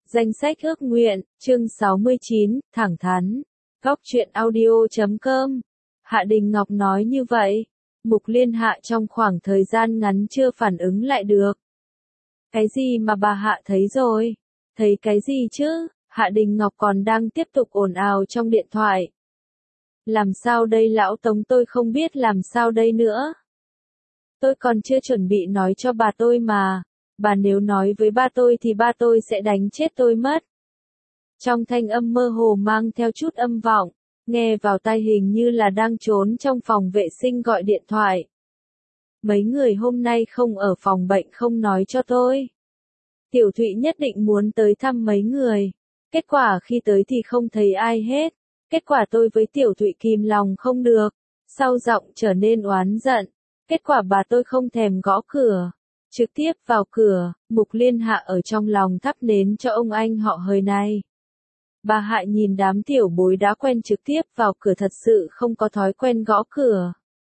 Danh sách ước nguyện, chương 69, thẳng thắn. Góc truyện audio.com. Hạ Đình Ngọc nói như vậy. Mục Liên Hạ trong khoảng thời gian ngắn chưa phản ứng lại được. Cái gì mà bà Hạ thấy rồi? Thấy cái gì chứ? Hạ Đình Ngọc còn đang tiếp tục ồn ào trong điện thoại. Làm sao đây lão Tống, tôi không biết làm sao đây nữa. Tôi còn chưa chuẩn bị nói cho bà tôi mà. Bà nếu nói với ba tôi thì ba tôi sẽ đánh chết tôi mất. Trong thanh âm mơ hồ mang theo chút âm vọng, nghe vào tai hình như là đang trốn trong phòng vệ sinh gọi điện thoại. Mấy người hôm nay không ở phòng bệnh không nói cho tôi. Tiểu Thụy nhất định muốn tới thăm mấy người. Kết quả khi tới thì không thấy ai hết. Kết quả tôi với Tiểu Thụy kìm lòng không được. Sau giọng trở nên oán giận. Kết quả bà tôi không thèm gõ cửa. Trực tiếp vào cửa, Mục Liên Hạ ở trong lòng thắp nến cho ông anh họ hời này. Bà Hạ nhìn đám tiểu bối đã quen trực tiếp vào cửa thật sự không có thói quen gõ cửa.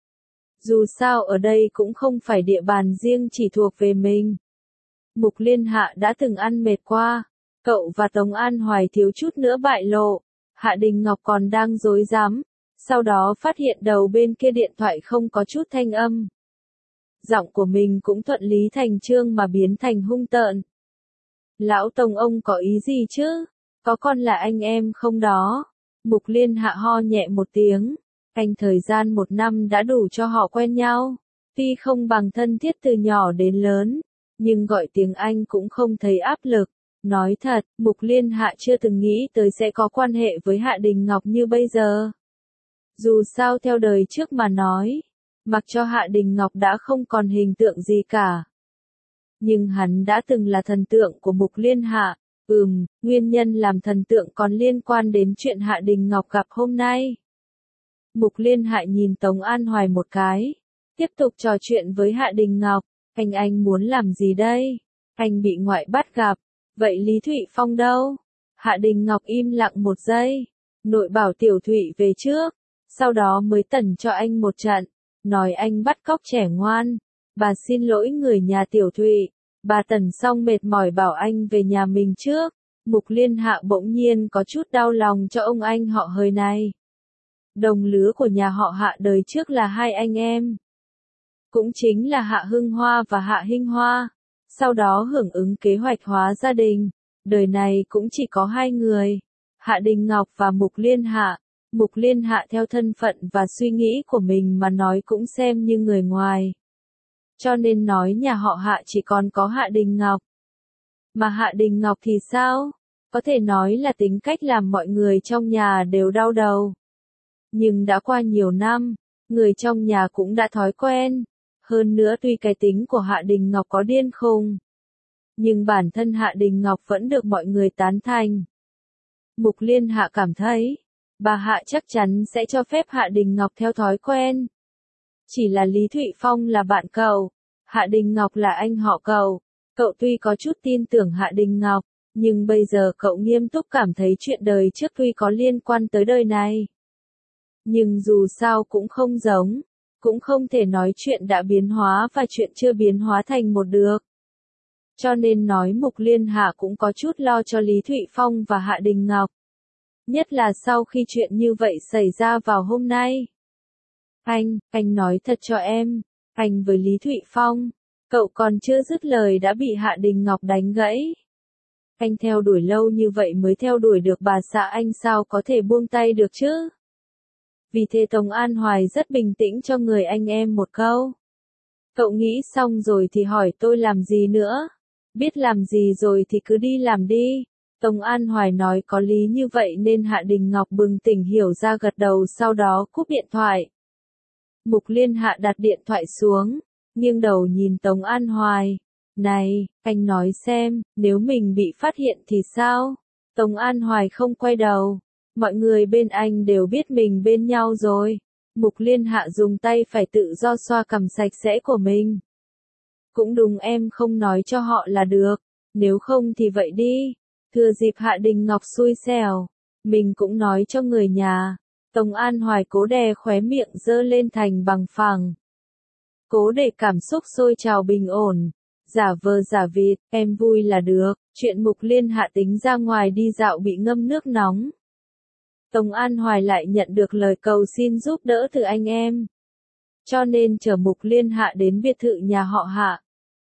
Dù sao ở đây cũng không phải địa bàn riêng chỉ thuộc về mình. Mục Liên Hạ đã từng ăn mệt qua, cậu và Tống An Hoài thiếu chút nữa bại lộ. Hạ Đình Ngọc còn đang rối rắm, sau đó phát hiện đầu bên kia điện thoại không có chút thanh âm. Giọng của mình cũng thuận lý thành chương mà biến thành hung tợn. Lão Tống ông có ý gì chứ? Có con là anh em không đó? Mục Liên Hạ ho nhẹ một tiếng. Anh thời gian 1 năm đã đủ cho họ quen nhau. Tuy không bằng thân thiết từ nhỏ đến lớn, nhưng gọi tiếng anh cũng không thấy áp lực. Nói thật, Mục Liên Hạ chưa từng nghĩ tới sẽ có quan hệ với Hạ Đình Ngọc như bây giờ. Dù sao theo đời trước mà nói, mặc cho Hạ Đình Ngọc đã không còn hình tượng gì cả. Nhưng hắn đã từng là thần tượng của Mục Liên Hạ. Nguyên nhân làm thần tượng còn liên quan đến chuyện Hạ Đình Ngọc gặp hôm nay. Mục Liên Hạ nhìn Tống An Hoài một cái. Tiếp tục trò chuyện với Hạ Đình Ngọc. Anh muốn làm gì đây? Anh bị ngoại bắt gặp. Vậy Lý Thụy Phong đâu? Hạ Đình Ngọc im lặng một giây. Nội bảo Tiểu Thụy về trước. Sau đó mới tẩn cho anh một trận. Nói anh bắt cóc trẻ ngoan. Bà xin lỗi người nhà Tiểu Thụy. Bà tẩn xong mệt mỏi bảo anh về nhà mình trước. Mục Liên Hạ bỗng nhiên có chút đau lòng cho ông anh họ hời này. Đồng lứa của nhà họ Hạ đời trước là 2 anh em. Cũng chính là Hạ Hưng Hoa và Hạ Hinh Hoa. Sau đó hưởng ứng kế hoạch hóa gia đình. Đời này cũng chỉ có 2 người. Hạ Đình Ngọc và Mục Liên Hạ. Mục Liên Hạ theo thân phận và suy nghĩ của mình mà nói cũng xem như người ngoài. Cho nên nói nhà họ Hạ chỉ còn có Hạ Đình Ngọc. Mà Hạ Đình Ngọc thì sao? Có thể nói là tính cách làm mọi người trong nhà đều đau đầu. Nhưng đã qua nhiều năm, người trong nhà cũng đã thói quen. Hơn nữa tuy cái tính của Hạ Đình Ngọc có điên khùng, nhưng bản thân Hạ Đình Ngọc vẫn được mọi người tán thành. Mục Liên Hạ cảm thấy, bà Hạ chắc chắn sẽ cho phép Hạ Đình Ngọc theo thói quen. Chỉ là Lý Thụy Phong là bạn cậu, Hạ Đình Ngọc là anh họ cậu. Cậu tuy có chút tin tưởng Hạ Đình Ngọc, nhưng bây giờ cậu nghiêm túc cảm thấy chuyện đời trước tuy có liên quan tới đời này. Nhưng dù sao cũng không giống, cũng không thể nói chuyện đã biến hóa và chuyện chưa biến hóa thành một được. Cho nên nói Mục Liên Hạ cũng có chút lo cho Lý Thụy Phong và Hạ Đình Ngọc. Nhất là sau khi chuyện như vậy xảy ra vào hôm nay. Anh nói thật cho em, anh với Lý Thụy Phong, cậu còn chưa dứt lời đã bị Hạ Đình Ngọc đánh gãy. Anh theo đuổi lâu như vậy mới theo đuổi được bà xã, anh sao có thể buông tay được chứ? Vì thế Tống An Hoài rất bình tĩnh cho người anh em một câu. Cậu nghĩ xong rồi thì hỏi tôi làm gì nữa? Biết làm gì rồi thì cứ đi làm đi. Tống An Hoài nói có lý như vậy nên Hạ Đình Ngọc bừng tỉnh hiểu ra gật đầu, sau đó cúp điện thoại. Mục Liên Hạ đặt điện thoại xuống, nghiêng đầu nhìn Tống An Hoài. Này, anh nói xem, nếu mình bị phát hiện thì sao? Tống An Hoài không quay đầu. Mọi người bên anh đều biết mình bên nhau rồi. Mục Liên Hạ dùng tay phải tự do xoa cằm sạch sẽ của mình. Cũng đúng, em không nói cho họ là được. Nếu không thì vậy đi. Thừa dịp Hạ Đình Ngọc xui xẻo, mình cũng nói cho người nhà. Tống An Hoài cố đè khóe miệng dơ lên thành bằng phẳng. Cố để cảm xúc sôi trào bình ổn. Giả vờ giả vịt, em vui là được, chuyện Mục Liên Hạ tính ra ngoài đi dạo bị ngâm nước nóng. Tống An Hoài lại nhận được lời cầu xin giúp đỡ từ anh em. Cho nên chở Mục Liên Hạ đến biệt thự nhà họ Hạ.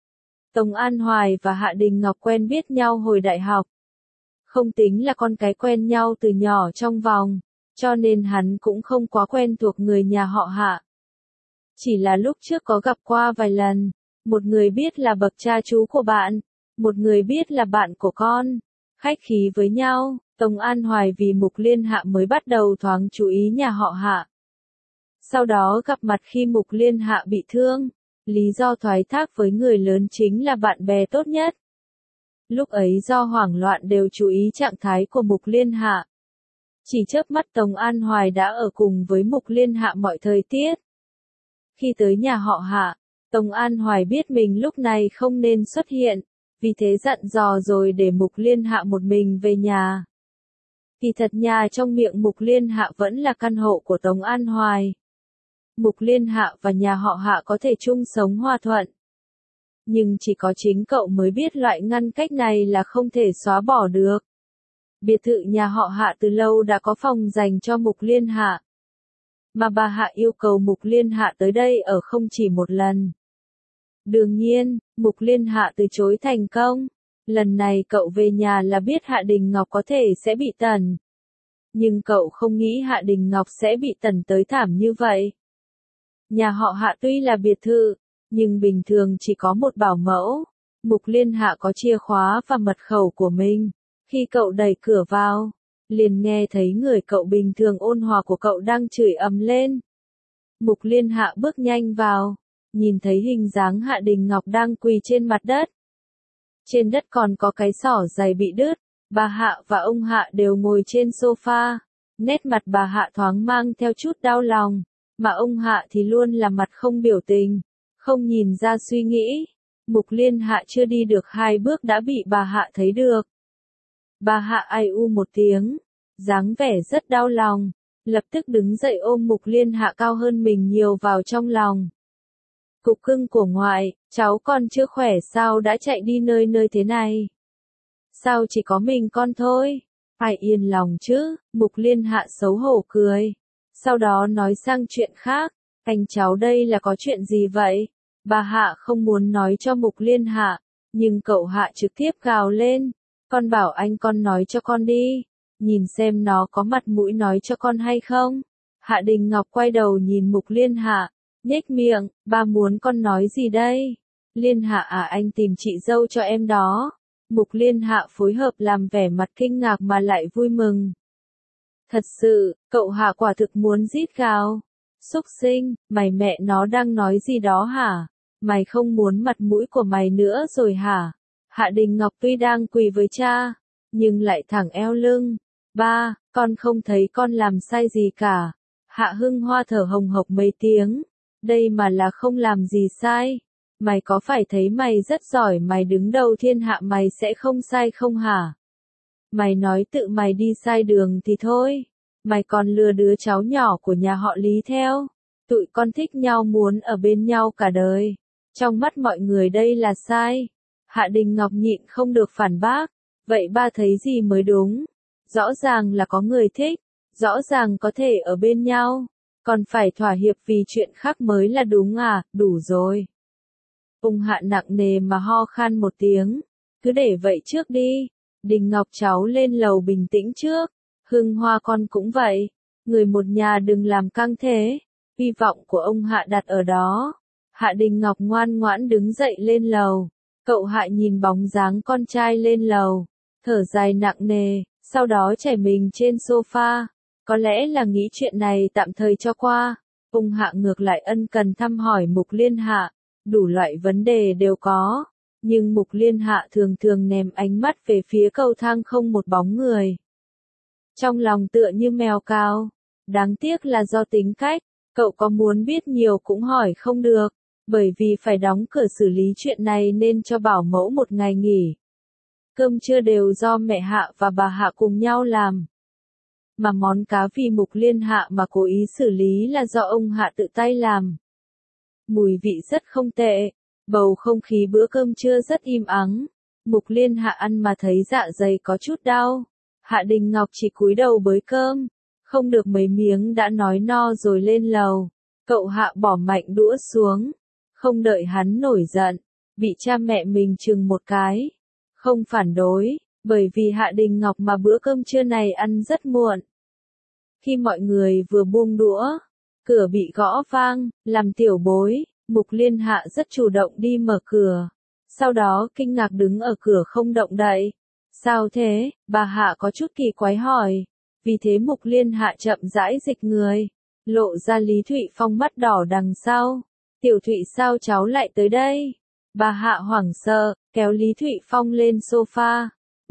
Tống An Hoài và Hạ Đình Ngọc quen biết nhau hồi đại học. Không tính là con cái quen nhau từ nhỏ trong vòng, cho nên hắn cũng không quá quen thuộc người nhà họ Hạ. Chỉ là lúc trước có gặp qua vài lần, một người biết là bậc cha chú của bạn, một người biết là bạn của con, khách khí với nhau. Tống An Hoài vì Mục Liên Hạ mới bắt đầu thoáng chú ý nhà họ Hạ. Sau đó gặp mặt khi Mục Liên Hạ bị thương, lý do thoái thác với người lớn chính là bạn bè tốt nhất. Lúc ấy do hoảng loạn đều chú ý trạng thái của Mục Liên Hạ. Chỉ chớp mắt Tống An Hoài đã ở cùng với Mục Liên Hạ mọi thời tiết. Khi tới nhà họ Hạ, Tống An Hoài biết mình lúc này không nên xuất hiện, vì thế dặn dò rồi để Mục Liên Hạ một mình về nhà. Kỳ thật nhà trong miệng Mục Liên Hạ vẫn là căn hộ của Tống An Hoài. Mục Liên Hạ và nhà họ Hạ có thể chung sống hòa thuận. Nhưng chỉ có chính cậu mới biết loại ngăn cách này là không thể xóa bỏ được. Biệt thự nhà họ Hạ từ lâu đã có phòng dành cho Mục Liên Hạ. Mà bà Hạ yêu cầu Mục Liên Hạ tới đây ở không chỉ một lần. Đương nhiên, Mục Liên Hạ từ chối thành công. Lần này cậu về nhà là biết Hạ Đình Ngọc có thể sẽ bị tẩn. Nhưng cậu không nghĩ Hạ Đình Ngọc sẽ bị tẩn tới thảm như vậy. Nhà họ Hạ tuy là biệt thự, nhưng bình thường chỉ có một bảo mẫu. Mục Liên Hạ có chìa khóa và mật khẩu của mình. Khi cậu đẩy cửa vào, liền nghe thấy người cậu bình thường ôn hòa của cậu đang chửi ầm lên. Mục Liên Hạ bước nhanh vào, nhìn thấy hình dáng Hạ Đình Ngọc đang quỳ trên mặt đất. Trên đất còn có cái xỏ giày bị đứt, bà Hạ và ông Hạ đều ngồi trên sofa. Nét mặt bà Hạ thoáng mang theo chút đau lòng, mà ông Hạ thì luôn là mặt không biểu tình, không nhìn ra suy nghĩ. Mục Liên Hạ chưa đi được 2 bước đã bị bà Hạ thấy được. Bà Hạ ai u một tiếng, dáng vẻ rất đau lòng, lập tức đứng dậy ôm Mục Liên Hạ cao hơn mình nhiều vào trong lòng. Cục cưng của ngoại, cháu con chưa khỏe sao đã chạy đi nơi nơi thế này? Sao chỉ có mình con thôi? Phải yên lòng chứ, Mục Liên Hạ xấu hổ cười. Sau đó nói sang chuyện khác, anh cháu đây là có chuyện gì vậy? Bà Hạ không muốn nói cho Mục Liên Hạ, nhưng cậu Hạ trực tiếp gào lên. Con bảo anh con nói cho con đi, nhìn xem nó có mặt mũi nói cho con hay không. Hạ Đình Ngọc quay đầu nhìn Mục Liên Hạ, nhếch miệng, ba muốn con nói gì đây? Liên Hạ à, anh tìm chị dâu cho em đó. Mục Liên Hạ phối hợp làm vẻ mặt kinh ngạc mà lại vui mừng. Thật sự, cậu Hạ quả thực muốn rít gào. Xúc sinh, mày mẹ nó đang nói gì đó hả? Mày không muốn mặt mũi của mày nữa rồi hả? Hạ Đình Ngọc tuy đang quỳ với cha, nhưng lại thẳng eo lưng. Ba, con không thấy con làm sai gì cả. Hạ Hưng Hoa thở hồng hộc mấy tiếng. Đây mà là không làm gì sai. Mày có phải thấy mày rất giỏi, mày đứng đầu thiên hạ mày sẽ không sai không hả? Mày nói tự mày đi sai đường thì thôi. Mày còn lừa đứa cháu nhỏ của nhà họ Lý theo. Tụi con thích nhau muốn ở bên nhau cả đời. Trong mắt mọi người đây là sai. Hạ Đình Ngọc nhịn không được phản bác. Vậy ba thấy gì mới đúng? Rõ ràng là có người thích. Rõ ràng có thể ở bên nhau. Còn phải thỏa hiệp vì chuyện khác mới là đúng à? Đủ rồi. Ông Hạ nặng nề mà ho khan một tiếng. Cứ để vậy trước đi. Đình Ngọc cháu lên lầu bình tĩnh trước. Hưng Hoa con cũng vậy. Người một nhà đừng làm căng thế. Hy vọng của ông Hạ đặt ở đó. Hạ Đình Ngọc ngoan ngoãn đứng dậy lên lầu. Cậu Hạ nhìn bóng dáng con trai lên lầu. Thở dài nặng nề. Sau đó trải mình trên sofa. Có lẽ là nghĩ chuyện này tạm thời cho qua. Ông Hạ ngược lại ân cần thăm hỏi Mục Liên Hạ. Đủ loại vấn đề đều có. Nhưng Mục Liên Hạ thường thường ném ánh mắt về phía cầu thang không một bóng người. Trong lòng tựa như mèo cao. Đáng tiếc là do tính cách. Cậu có muốn biết nhiều cũng hỏi không được. Bởi vì phải đóng cửa xử lý chuyện này nên cho bảo mẫu một ngày nghỉ. Cơm trưa đều do mẹ Hạ và bà Hạ cùng nhau làm. Mà món cá vì Mục Liên Hạ mà cố ý xử lý là do ông Hạ tự tay làm. Mùi vị rất không tệ. Bầu không khí bữa cơm trưa rất im ắng. Mục Liên Hạ ăn mà thấy dạ dày có chút đau. Hạ Đình Ngọc chỉ cúi đầu bới cơm, không được mấy miếng đã nói no rồi lên lầu. Cậu Hạ bỏ mạnh đũa xuống, không đợi hắn nổi giận, bị cha mẹ mình chừng một cái. Không phản đối, bởi vì Hạ Đình Ngọc mà bữa cơm trưa này ăn rất muộn. Khi mọi người vừa buông đũa, cửa bị gõ vang, làm tiểu bối, Mục Liên Hạ rất chủ động đi mở cửa. Sau đó kinh ngạc đứng ở cửa không động đậy. Sao thế? Bà Hạ có chút kỳ quái hỏi. Vì thế Mục Liên Hạ chậm rãi dịch người, lộ ra Lý Thụy Phong mắt đỏ đằng sau. Tiểu Thụy sao cháu lại tới đây? Bà Hạ hoảng sợ, kéo Lý Thụy Phong lên sofa.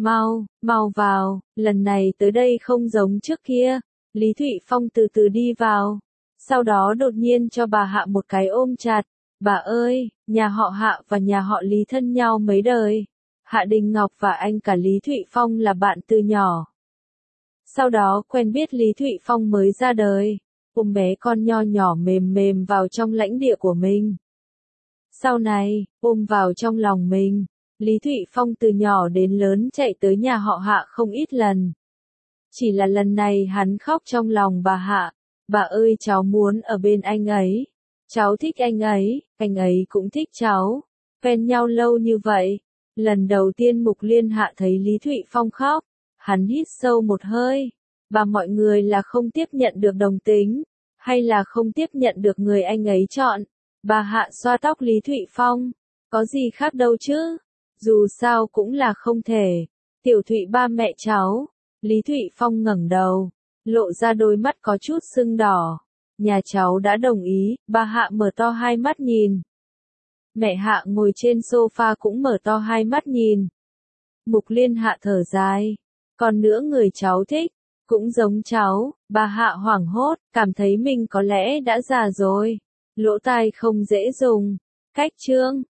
Mau vào, lần này tới đây không giống trước kia. Lý Thụy Phong từ từ đi vào. Sau đó đột nhiên cho bà Hạ một cái ôm chặt. Bà ơi, nhà họ Hạ và nhà họ Lý thân nhau mấy đời. Hạ Đình Ngọc và anh cả Lý Thụy Phong là bạn từ nhỏ. Sau đó quen biết Lý Thụy Phong mới ra đời, ôm bé con nho nhỏ mềm mềm vào trong lãnh địa của mình. Sau này, ôm vào trong lòng mình, Lý Thụy Phong từ nhỏ đến lớn chạy tới nhà họ Hạ không ít lần. Chỉ là lần này hắn khóc trong lòng bà Hạ. Bà ơi cháu muốn ở bên anh ấy. Cháu thích anh ấy cũng thích cháu. Quen nhau lâu như vậy. Lần đầu tiên Mục Liên Hạ thấy Lý Thụy Phong khóc, hắn hít sâu một hơi. Bà mọi người là không tiếp nhận được đồng tính, hay là không tiếp nhận được người anh ấy chọn. Bà Hạ xoa tóc Lý Thụy Phong. Có gì khác đâu chứ. Dù sao cũng là không thể. Tiểu Thụy ba mẹ cháu. Lý Thụy Phong ngẩng đầu, lộ ra đôi mắt có chút sưng đỏ. Nhà cháu đã đồng ý. Bà Hạ mở to hai mắt nhìn. Mẹ Hạ ngồi trên sofa cũng mở to hai mắt nhìn. Mục Liên Hạ thở dài. Còn nữa người cháu thích, cũng giống cháu. Bà Hạ hoảng hốt, cảm thấy mình có lẽ đã già rồi. Lỗ tai không dễ dùng. Cách chương